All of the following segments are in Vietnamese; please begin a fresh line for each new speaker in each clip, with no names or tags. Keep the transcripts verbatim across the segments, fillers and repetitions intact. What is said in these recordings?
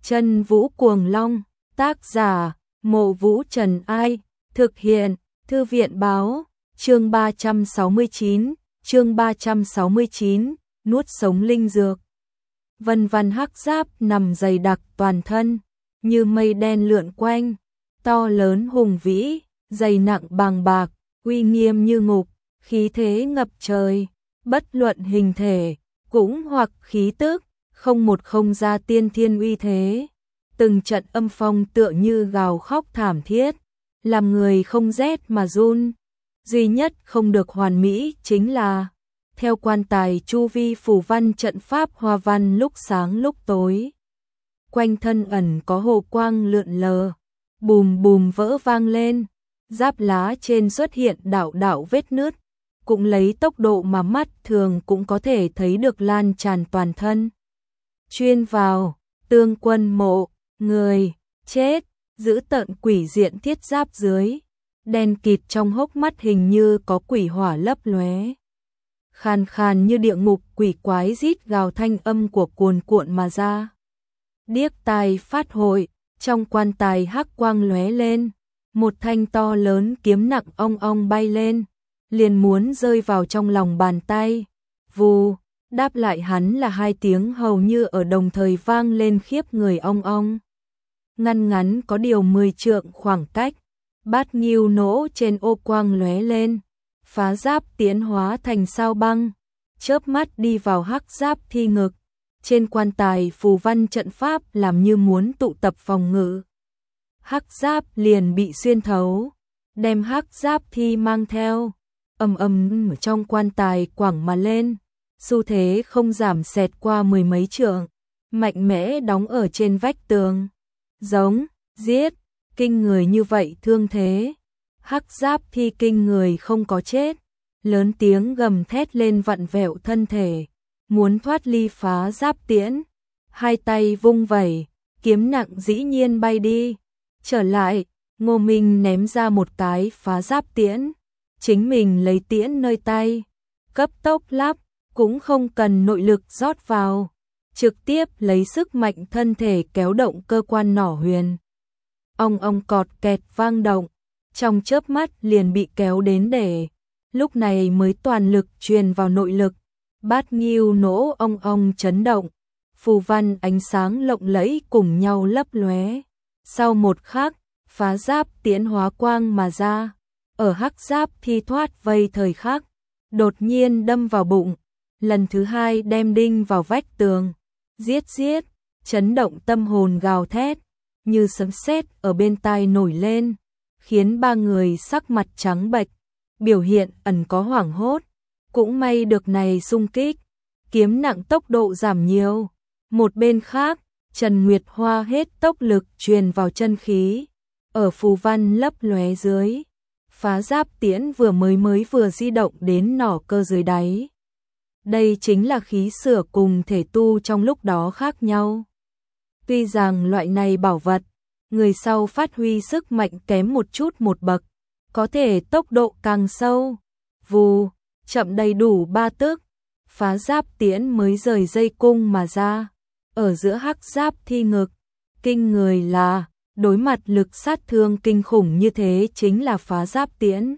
Chân Vũ Cuồng Long, tác giả, Mộ Vũ Trần Ai, thực hiện, Thư viện Báo, chương ba trăm sáu mươi chín, chương ba trăm sáu mươi chín, nuốt sống linh dược. Vân vân hắc giáp nằm dày đặc toàn thân, như mây đen lượn quanh, to lớn hùng vĩ, dày nặng bàng bạc, uy nghiêm như ngục, khí thế ngập trời, bất luận hình thể, cũng hoặc khí tức, không một không ra tiên thiên uy thế. Từng trận âm phong tựa như gào khóc thảm thiết, làm người không rét mà run. Duy nhất không được hoàn mỹ chính là, theo quan tài chu vi phủ văn trận pháp hoa văn lúc sáng lúc tối. Quanh thân ẩn có hồ quang lượn lờ, bùm bùm vỡ vang lên, giáp lá trên xuất hiện đạo đạo vết nứt, cũng lấy tốc độ mà mắt thường cũng có thể thấy được lan tràn toàn thân. Chuyên vào, Tương Quân Mộ, người, chết, giữ tợn quỷ diện thiết giáp dưới, đen kịt trong hốc mắt hình như có quỷ hỏa lấp lóe. Khàn khàn như địa ngục quỷ quái rít gào thanh âm của cuồn cuộn mà ra. Điếc tai phát hội, trong quan tài hắc quang lóe lên, một thanh to lớn kiếm nặng ong ong bay lên, liền muốn rơi vào trong lòng bàn tay. Vù, đáp lại hắn là hai tiếng hầu như ở đồng thời vang lên khiếp người ong ong. Ngăn ngắn có điều mười trượng khoảng cách, bát nghiêu nỗ trên ô quang lóe lên, phá giáp tiến hóa thành sao băng, chớp mắt đi vào hắc giáp thi ngực. Trên quan tài phù văn trận pháp làm như muốn tụ tập phòng ngự. Hắc giáp liền bị xuyên thấu, đem hắc giáp thi mang theo, ầm ầm trong quan tài quẳng mà lên, xu thế không giảm xẹt qua mười mấy trượng, mạnh mẽ đóng ở trên vách tường. Giống, giết, kinh người như vậy thương thế. Hắc giáp thi kinh người không có chết, lớn tiếng gầm thét lên vặn vẹo thân thể, muốn thoát ly phá giáp tiễn. Hai tay vung vẩy, kiếm nặng dĩ nhiên bay đi. Trở lại, Ngô Minh ném ra một cái phá giáp tiễn, chính mình lấy tiễn nơi tay, cấp tốc lắp, cũng không cần nội lực rót vào, trực tiếp lấy sức mạnh thân thể kéo động cơ quan nỏ huyền. Ong ong cọt kẹt vang động, trong chớp mắt liền bị kéo đến để, lúc này mới toàn lực truyền vào nội lực. Bát nghiêu nỗ ong ong chấn động, phù văn ánh sáng lộng lẫy cùng nhau lấp lóe. Sau một khắc, phá giáp tiễn hóa quang mà ra, ở hắc giáp thi thoát vây thời khắc, đột nhiên đâm vào bụng, lần thứ hai đem đinh vào vách tường. Giết giết, chấn động tâm hồn gào thét, như sấm sét ở bên tai nổi lên, khiến ba người sắc mặt trắng bệch, biểu hiện ẩn có hoảng hốt. Cũng may được này xung kích, kiếm nặng tốc độ giảm nhiều. Một bên khác, Trần Nguyệt Hoa hết tốc lực truyền vào chân khí, ở phù văn lấp lóe dưới, phá giáp tiễn vừa mới mới vừa di động đến nỏ cơ dưới đáy. Đây chính là khí sửa cùng thể tu trong lúc đó khác nhau. Tuy rằng loại này bảo vật, người sau phát huy sức mạnh kém một chút một bậc, có thể tốc độ càng sâu. Vù, chậm đầy đủ ba tức, phá giáp tiễn mới rời dây cung mà ra, ở giữa hắc giáp thi ngực. Kinh người là, đối mặt lực sát thương kinh khủng như thế chính là phá giáp tiễn.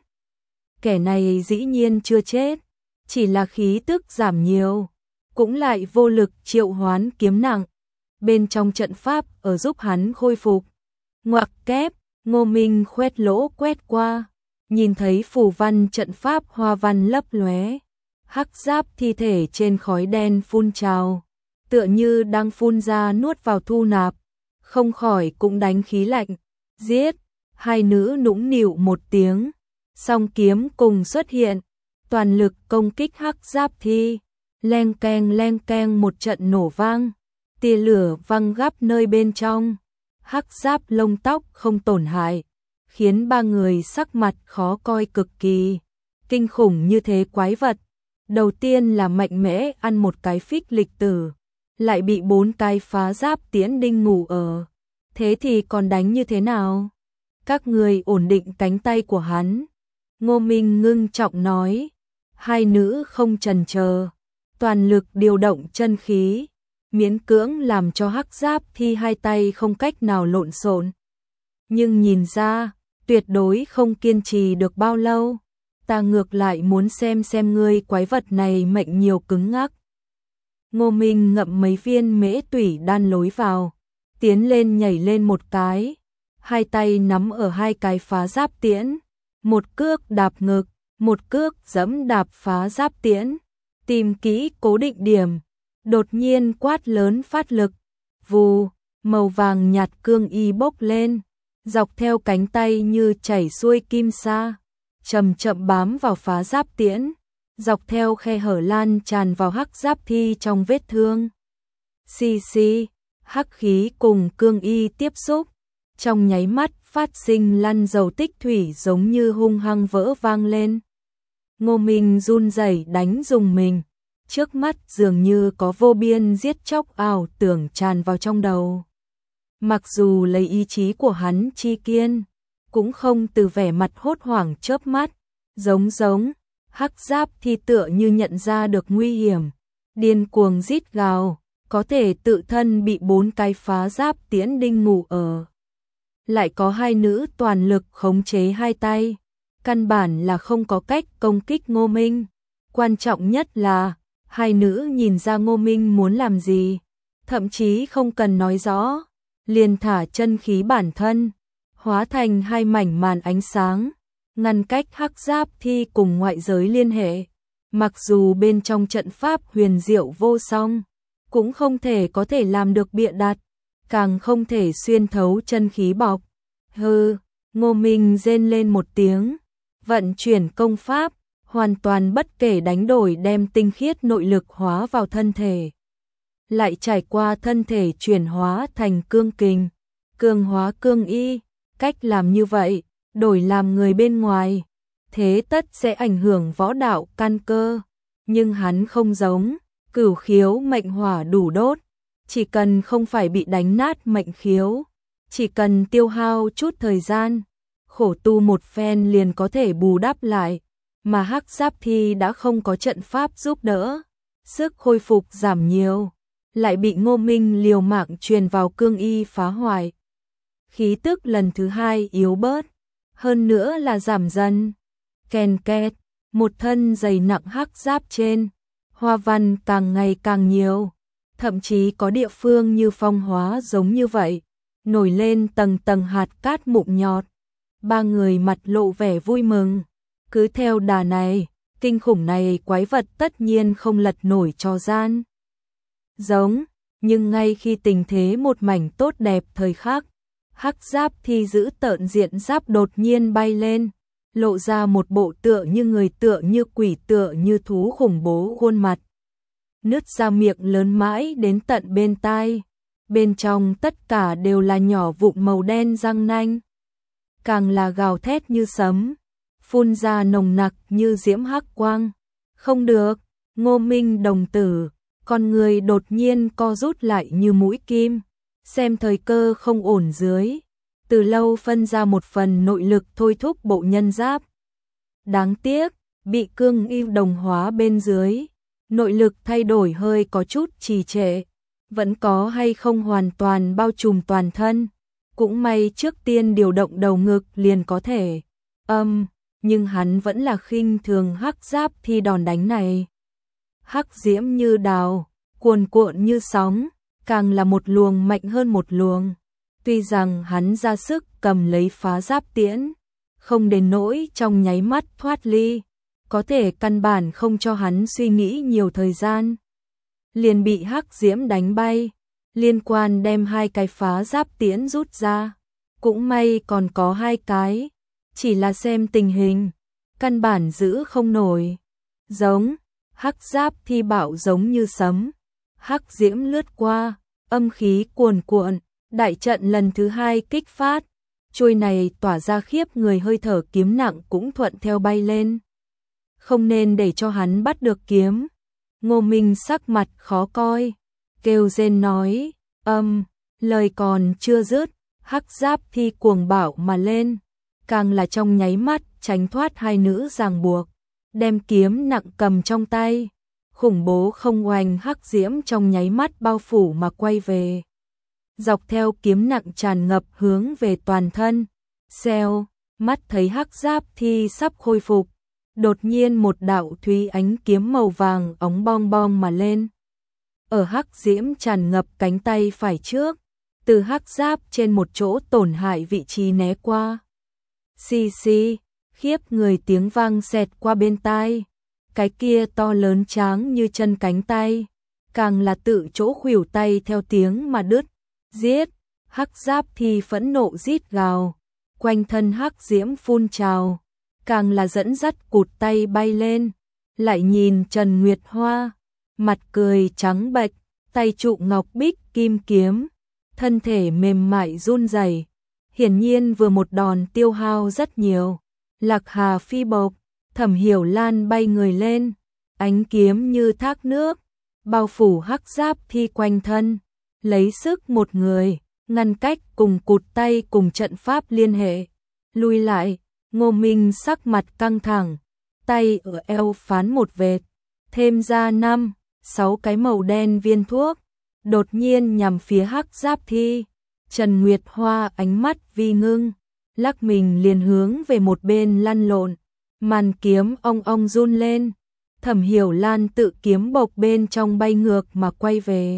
Kẻ này dĩ nhiên chưa chết, chỉ là khí tức giảm nhiều, cũng lại vô lực triệu hoán kiếm nặng. Bên trong trận pháp ở giúp hắn khôi phục. Ngoặc kép, Ngô Minh khoét lỗ quét qua, nhìn thấy phù văn trận pháp hoa văn lấp lóe, hắc giáp thi thể trên khói đen phun trào, tựa như đang phun ra nuốt vào thu nạp, không khỏi cũng đánh khí lạnh. Giết, hai nữ nũng nịu một tiếng, song kiếm cùng xuất hiện, toàn lực công kích hắc giáp thi, leng keng leng keng một trận nổ vang, tia lửa văng gắp nơi bên trong, hắc giáp lông tóc không tổn hại, khiến ba người sắc mặt khó coi cực kỳ. Kinh khủng như thế quái vật, đầu tiên là mạnh mẽ ăn một cái phích lịch tử, lại bị bốn cái phá giáp tiễn đinh ngủ ở. Thế thì còn đánh như thế nào? Các người ổn định cánh tay của hắn. Ngô Minh ngưng trọng nói. Hai nữ không chần chờ, toàn lực điều động chân khí, miễn cưỡng làm cho Hắc Giáp Thi hai tay không cách nào lộn xộn. Nhưng nhìn ra, tuyệt đối không kiên trì được bao lâu. Ta ngược lại muốn xem xem ngươi quái vật này mệnh nhiều cứng ngắc. Ngô Minh ngậm mấy viên mễ tủy đan lối vào, tiến lên nhảy lên một cái, hai tay nắm ở hai cái phá giáp tiễn, một cước đạp ngực, một cước giẫm đạp phá giáp tiễn, tìm kỹ cố định điểm, đột nhiên quát lớn phát lực, vù, màu vàng nhạt cương y bốc lên, dọc theo cánh tay như chảy xuôi kim sa, chậm chậm bám vào phá giáp tiễn, dọc theo khe hở lan tràn vào Hắc Giáp Thi trong vết thương. Xì xì, hắc khí cùng cương y tiếp xúc, trong nháy mắt phát sinh lăn dầu tích thủy giống như hung hăng vỡ vang lên. Ngô Minh run rẩy đánh dùng mình, trước mắt dường như có vô biên giết chóc ảo tưởng tràn vào trong đầu. Mặc dù lấy ý chí của hắn chi kiên, cũng không từ vẻ mặt hốt hoảng chớp mắt, giống giống, Hắc Giáp Thi tựa như nhận ra được nguy hiểm, điên cuồng rít gào, có thể tự thân bị bốn cái phá giáp tiễn đinh ngủ ở. Lại có hai nữ toàn lực khống chế hai tay, căn bản là không có cách công kích Ngô Minh. Quan trọng nhất là, hai nữ nhìn ra Ngô Minh muốn làm gì, thậm chí không cần nói rõ, liền thả chân khí bản thân, hóa thành hai mảnh màn ánh sáng, ngăn cách Hắc Giáp Thi cùng ngoại giới liên hệ. Mặc dù bên trong trận pháp huyền diệu vô song, cũng không thể có thể làm được bịa đặt, càng không thể xuyên thấu chân khí bọc. Hừ, Ngô Minh rên lên một tiếng, vận chuyển công pháp, hoàn toàn bất kể đánh đổi đem tinh khiết nội lực hóa vào thân thể. Lại trải qua thân thể chuyển hóa thành cương kình, cương hóa cương y, cách làm như vậy, đổi làm người bên ngoài, thế tất sẽ ảnh hưởng võ đạo căn cơ, nhưng hắn không giống, cửu khiếu mệnh hỏa đủ đốt, chỉ cần không phải bị đánh nát mệnh khiếu, chỉ cần tiêu hao chút thời gian, khổ tu một phen liền có thể bù đắp lại, mà Hắc Giáp Thi đã không có trận pháp giúp đỡ, sức khôi phục giảm nhiều, lại bị Ngô Minh liều mạng truyền vào cương y phá hoại. Khí tức lần thứ hai yếu bớt, hơn nữa là giảm dần. Kèn két, một thân dày nặng hắc giáp trên, hoa văn càng ngày càng nhiều, thậm chí có địa phương như phong hóa giống như vậy, nổi lên tầng tầng hạt cát mụn nhọt. Ba người mặt lộ vẻ vui mừng, cứ theo đà này, kinh khủng này quái vật tất nhiên không lật nổi cho gian. Giống, nhưng ngay khi tình thế một mảnh tốt đẹp thời khắc, Hắc Giáp Thi giữ tợn diện giáp đột nhiên bay lên, lộ ra một bộ tựa như người tựa như quỷ tựa như thú khủng bố khuôn mặt. Nứt ra miệng lớn mãi đến tận bên tai, bên trong tất cả đều là nhỏ vụn màu đen răng nanh. Càng là gào thét như sấm, phun ra nồng nặc như diễm hắc quang. Không được, Ngô Minh đồng tử, con người đột nhiên co rút lại như mũi kim, xem thời cơ không ổn dưới, từ lâu phân ra một phần nội lực thôi thúc bộ nhân giáp. Đáng tiếc, bị cương y đồng hóa bên dưới, nội lực thay đổi hơi có chút trì trệ, vẫn có hay không hoàn toàn bao trùm toàn thân, cũng may trước tiên điều động đầu ngực liền có thể. Âm, um, nhưng hắn vẫn là khinh thường Hắc Giáp Thi đòn đánh này. Hắc diễm như đào, cuồn cuộn như sóng, càng là một luồng mạnh hơn một luồng. Tuy rằng hắn ra sức cầm lấy phá giáp tiễn, không đến nỗi trong nháy mắt thoát ly, có thể căn bản không cho hắn suy nghĩ nhiều thời gian. Liền bị hắc diễm đánh bay, liên quan đem hai cái phá giáp tiễn rút ra. Cũng may còn có hai cái, chỉ là xem tình hình, căn bản giữ không nổi. Giống, Hắc Giáp Thi bạo giống như sấm, hắc diễm lướt qua, âm khí cuồn cuộn, đại trận lần thứ hai kích phát, chuôi này tỏa ra khiếp người hơi thở kiếm nặng cũng thuận theo bay lên. Không nên để cho hắn bắt được kiếm. Ngô Minh sắc mặt khó coi, kêu rên nói, âm, lời còn chưa dứt, Hắc Giáp Thi cuồng bạo mà lên, càng là trong nháy mắt tránh thoát hai nữ ràng buộc, đem kiếm nặng cầm trong tay, khủng bố không oanh hắc diễm trong nháy mắt bao phủ mà quay về. Dọc theo kiếm nặng tràn ngập hướng về toàn thân. Xèo, mắt thấy hắc giáp thi sắp khôi phục. Đột nhiên một đạo thúy ánh kiếm màu vàng óng bong bong mà lên. Ở hắc diễm tràn ngập cánh tay phải trước, từ hắc giáp trên một chỗ tổn hại vị trí né qua. Xì xì, khiếp người tiếng vang xẹt qua bên tai. Cái kia to lớn tráng như chân cánh tay, càng là tự chỗ khuỷu tay theo tiếng mà đứt. Giết, hắc giáp thì phẫn nộ rít gào, quanh thân hắc diễm phun trào, càng là dẫn dắt cụt tay bay lên. Lại nhìn Trần Nguyệt Hoa, mặt cười trắng bệch, tay trụ ngọc bích kim kiếm, thân thể mềm mại run rẩy, hiển nhiên vừa một đòn tiêu hao rất nhiều. Lạc Hà phi bộc, Thẩm Hiểu Lan bay người lên, ánh kiếm như thác nước, bao phủ hắc giáp thi quanh thân, lấy sức một người, ngăn cách cùng cụt tay cùng trận pháp liên hệ. Lui lại, Ngô Minh sắc mặt căng thẳng, tay ở eo phán một vệt, thêm ra năm, sáu cái màu đen viên thuốc, đột nhiên nhằm phía hắc giáp thi. Trần Nguyệt Hoa ánh mắt vi ngưng, lắc mình liền hướng về một bên lăn lộn, màn kiếm ong ong run lên. Thẩm Hiểu Lan tự kiếm bộc bên trong bay ngược mà quay về.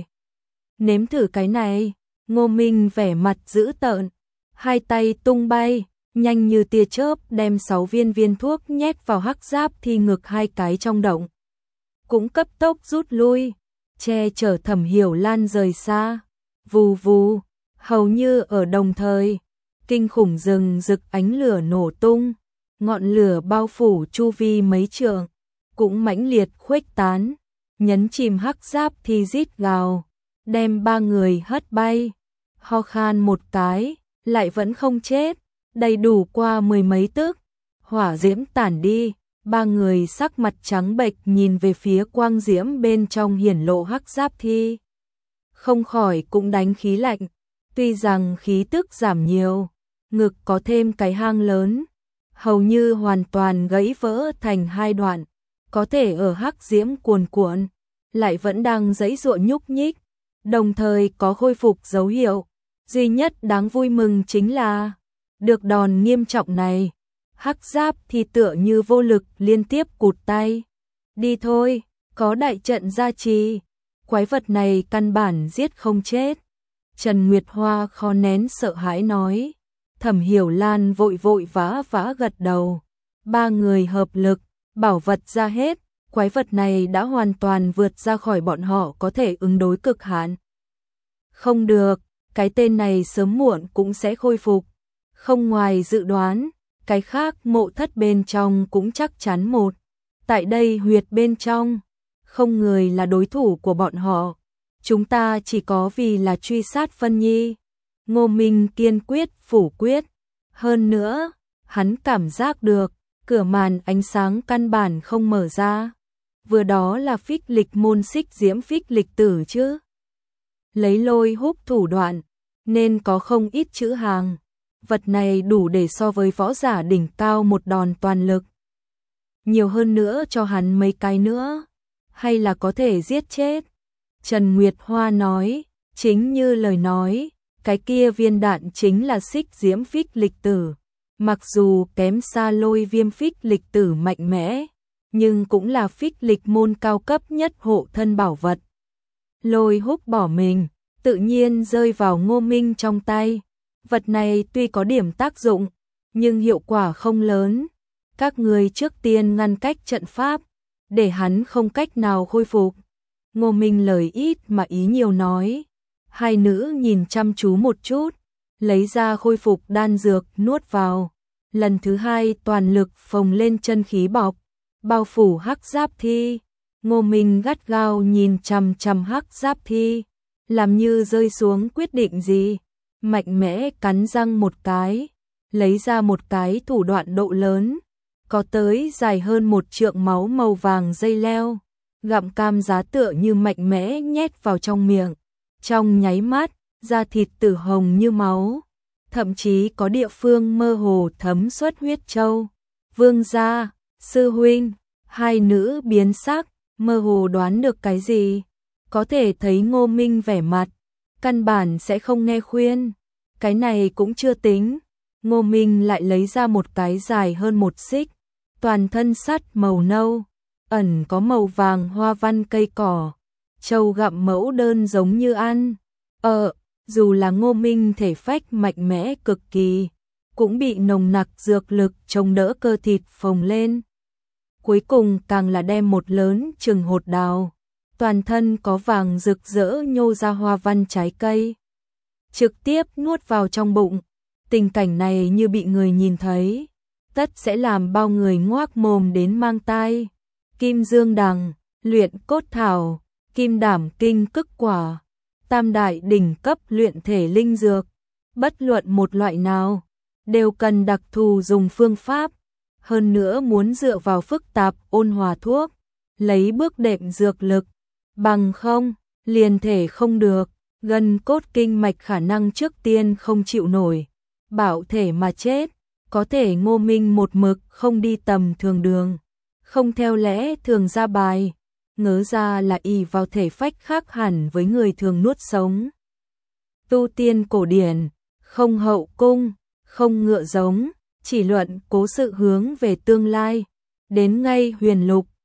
Nếm thử cái này, Ngô Minh vẻ mặt dữ tợn, hai tay tung bay, nhanh như tia chớp đem sáu viên viên thuốc nhét vào hắc giáp thi ngực hai cái trong động. Cũng cấp tốc rút lui, che chở Thẩm Hiểu Lan rời xa. Vù vù, hầu như ở đồng thời, kinh khủng rừng rực ánh lửa nổ tung, ngọn lửa bao phủ chu vi mấy trượng, cũng mãnh liệt khuếch tán, nhấn chìm hắc giáp thi rít gào, đem ba người hất bay. Ho khan một cái, lại vẫn không chết, đầy đủ qua mười mấy tức, hỏa diễm tản đi, ba người sắc mặt trắng bệch nhìn về phía quang diễm bên trong hiển lộ hắc giáp thi. Không khỏi cũng đánh khí lạnh, tuy rằng khí tức giảm nhiều, ngực có thêm cái hang lớn, hầu như hoàn toàn gãy vỡ thành hai đoạn, có thể ở hắc diễm cuồn cuộn, lại vẫn đang giãy giụa nhúc nhích, đồng thời có khôi phục dấu hiệu. Duy nhất đáng vui mừng chính là, được đòn nghiêm trọng này, hắc giáp thì tựa như vô lực liên tiếp cụt tay. Đi thôi, có đại trận gia trì, quái vật này căn bản giết không chết. Trần Nguyệt Hoa khó nén sợ hãi nói. Thẩm Hiểu Lan vội vội vã vã gật đầu. Ba người hợp lực, bảo vật ra hết, quái vật này đã hoàn toàn vượt ra khỏi bọn họ có thể ứng đối cực hạn. Không được, cái tên này sớm muộn cũng sẽ khôi phục. Không ngoài dự đoán, cái khác mộ thất bên trong cũng chắc chắn một. Tại đây huyệt bên trong, không người là đối thủ của bọn họ. Chúng ta chỉ có vì là truy sát Vân Nhi. Ngô Minh kiên quyết phủ quyết. Hơn nữa, hắn cảm giác được, cửa màn ánh sáng căn bản không mở ra. Vừa đó là phích lịch môn xích diễm phích lịch tử chứ. Lấy lôi húc thủ đoạn, nên có không ít chữ hàng. Vật này đủ để so với võ giả đỉnh cao một đòn toàn lực. Nhiều hơn nữa cho hắn mấy cái nữa, hay là có thể giết chết. Trần Nguyệt Hoa nói, chính như lời nói, cái kia viên đạn chính là xích diễm phích lịch tử. Mặc dù kém xa lôi viêm phích lịch tử mạnh mẽ, nhưng cũng là phích lịch môn cao cấp nhất hộ thân bảo vật. Lôi húc bỏ mình, tự nhiên rơi vào Ngô Minh trong tay. Vật này tuy có điểm tác dụng, nhưng hiệu quả không lớn. Các người trước tiên ngăn cách trận pháp, để hắn không cách nào khôi phục. Ngô Minh lời ít mà ý nhiều nói. Hai nữ nhìn chăm chú một chút, lấy ra khôi phục đan dược nuốt vào. Lần thứ hai toàn lực phồng lên chân khí bọc, bao phủ hắc giáp thi. Ngô Minh gắt gao nhìn chằm chằm hắc giáp thi, làm như rơi xuống quyết định gì. Mạnh mẽ cắn răng một cái, lấy ra một cái thủ đoạn độ lớn, có tới dài hơn một trượng máu màu vàng dây leo, gặm cam giá tựa như mạnh mẽ nhét vào trong miệng. Trong nháy mắt, da thịt tử hồng như máu, thậm chí có địa phương mơ hồ thấm xuất huyết châu. Vương gia, sư huynh, hai nữ biến sắc, mơ hồ đoán được cái gì. Có thể thấy Ngô Minh vẻ mặt, căn bản sẽ không nghe khuyên. Cái này cũng chưa tính. Ngô Minh lại lấy ra một cái dài hơn một xích, toàn thân sắt màu nâu, ẩn có màu vàng hoa văn cây cỏ. Trâu gặm mẫu đơn giống như ăn. Ờ, dù là Ngô Minh thể phách mạnh mẽ cực kỳ, cũng bị nồng nặc dược lực chống đỡ cơ thịt phồng lên. Cuối cùng càng là đem một lớn chừng hột đào, toàn thân có vàng rực rỡ nhô ra hoa văn trái cây, trực tiếp nuốt vào trong bụng. Tình cảnh này như bị người nhìn thấy, tất sẽ làm bao người ngoác mồm đến mang tai. Kim dương đằng, luyện cốt thảo, kim đảm kinh cức quả, tam đại đỉnh cấp luyện thể linh dược, bất luận một loại nào, đều cần đặc thù dùng phương pháp. Hơn nữa muốn dựa vào phức tạp ôn hòa thuốc, lấy bước đệm dược lực, bằng không, liền thể không được, gần cốt kinh mạch khả năng trước tiên không chịu nổi, bảo thể mà chết. Có thể Ngô Minh một mực không đi tầm thường đường, không theo lẽ thường ra bài, ngớ ra là ỷ vào thể phách khác hẳn với người thường nuốt sống. Tu tiên cổ điển, không hậu cung, không ngựa giống, chỉ luận cố sự hướng về tương lai, đến ngay huyền lục,